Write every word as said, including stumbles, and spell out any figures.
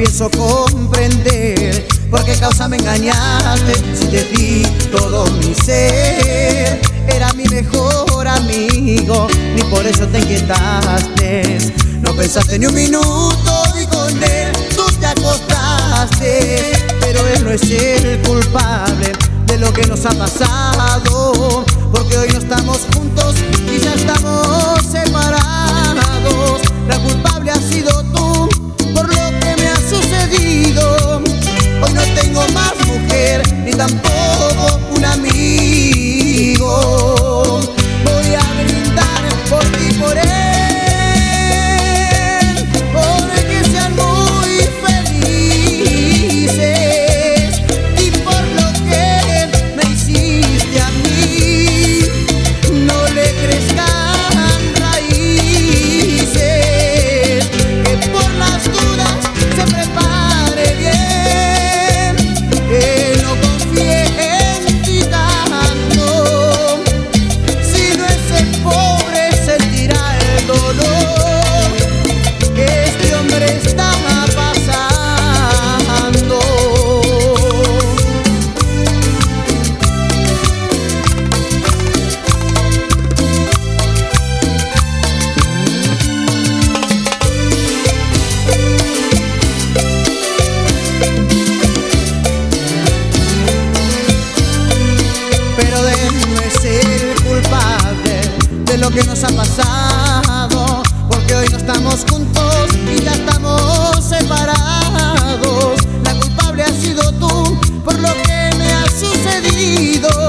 pienso comprender por qué causa me engañaste. Si te di todo mi ser, era mi mejor amigo, ni por eso te inquietaste. No pensaste ni un minuto y con él tú te acostaste. Pero él no es el culpable de lo que nos ha pasado, porque hoy no estamos juntos y ya estamos separados. La culpable has sido tú por lo que me ha sucedido. Hoy no tengo más mujer ni tampoco un amigo. Voy a brindar por ti y por él, porque sean muy felices, y por lo que me hiciste a mí. No le crezcan raíces, que por las dudas se prepare bien, que no confíe en ti tanto. Si no es el pobre sentirá el dolor que este hombre está pasando. Pero de él no es el culpable de lo que nos ha pasado, porque hoy no estamos juntos y ya estamos separados. La culpable has sido tú por lo que me ha sucedido.